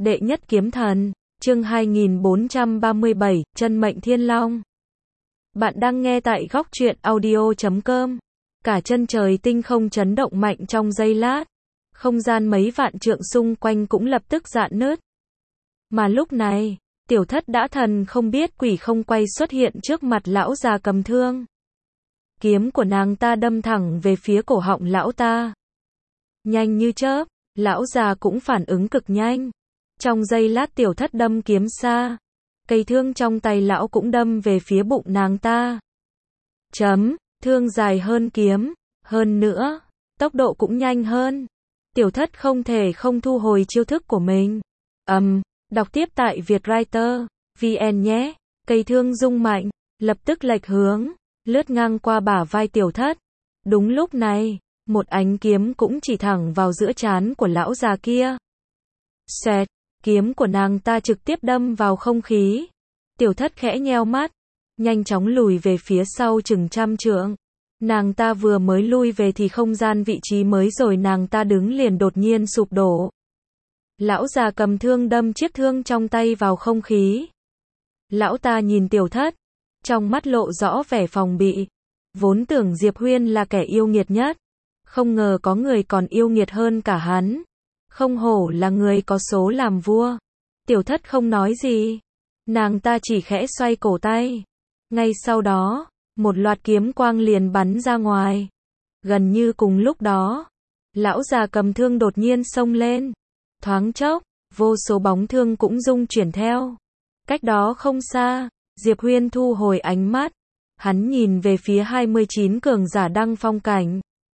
Đệ nhất kiếm thần, chương 2437, chân mệnh thiên long. Bạn đang nghe tại góc truyện audio.com. Cả chân trời tinh không chấn động mạnh trong giây lát. Không gian mấy vạn trượng xung quanh cũng lập tức rạn nứt. Mà lúc này, tiểu thất đã thần không biết quỷ không quay xuất hiện trước mặt lão già cầm thương. Kiếm của nàng ta đâm thẳng về phía cổ họng lão ta. Nhanh như chớp, lão già cũng phản ứng cực nhanh. Trong giây lát tiểu thất đâm kiếm xa. Cây thương trong tay lão cũng đâm về phía bụng nàng ta. Thương dài hơn kiếm. Hơn nữa, tốc độ cũng nhanh hơn. Tiểu thất không thể không thu hồi chiêu thức của mình. Đọc tiếp tại Vietwriter VN nhé. Cây thương rung mạnh, lập tức lệch hướng, lướt ngang qua bả vai tiểu thất. Đúng lúc này, một ánh kiếm cũng chỉ thẳng vào giữa trán của lão già kia. Xẹt, kiếm của nàng ta trực tiếp đâm vào không khí. Tiểu thất khẽ nheo mắt, nhanh chóng lùi về phía sau chừng 100 trượng. Nàng ta vừa mới lui về thì không gian vị trí mới rồi nàng ta đứng liền đột nhiên sụp đổ. Lão già cầm thương đâm chiếc thương trong tay vào không khí. Lão ta nhìn tiểu thất, trong mắt lộ rõ vẻ phòng bị. Vốn tưởng Diệp Huyên là kẻ yêu nghiệt nhất, không ngờ có người còn yêu nghiệt hơn cả hắn. Không hổ là người có số làm vua. Tiểu thất không nói gì, nàng ta chỉ khẽ xoay cổ tay. Ngay sau đó, một loạt kiếm quang liền bắn ra ngoài. Gần như cùng lúc đó, lão già cầm thương đột nhiên xông lên. Thoáng chốc, vô số bóng thương cũng rung chuyển theo. Cách đó không xa, Diệp Huyên thu hồi ánh mắt. Hắn nhìn về phía 29 cường giả đăng phong cảnh.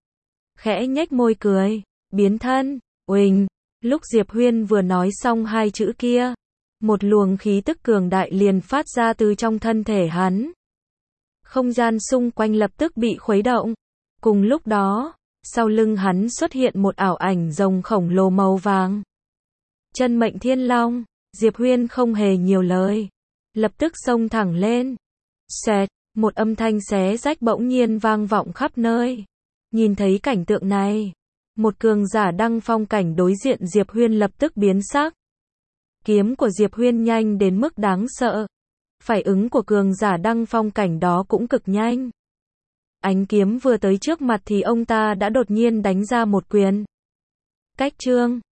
Khẽ nhếch môi cười, biến thân, uỳnh. Lúc Diệp Huyên vừa nói xong hai chữ kia, một luồng khí tức cường đại liền phát ra từ trong thân thể hắn. Không gian xung quanh lập tức bị khuấy động. Cùng lúc đó, sau lưng hắn xuất hiện một ảo ảnh rồng khổng lồ màu vàng. Chân mệnh thiên long, Diệp Huyên không hề nhiều lời, lập tức xông thẳng lên. Xẹt, một âm thanh xé rách bỗng nhiên vang vọng khắp nơi. Nhìn thấy cảnh tượng này, một cường giả đăng phong cảnh đối diện Diệp Huyên lập tức biến sắc. Kiếm của Diệp Huyên nhanh đến mức đáng sợ. Phản ứng của cường giả đăng phong cảnh đó cũng cực nhanh. Ánh kiếm vừa tới trước mặt thì ông ta đã đột nhiên đánh ra một quyền. Cách chương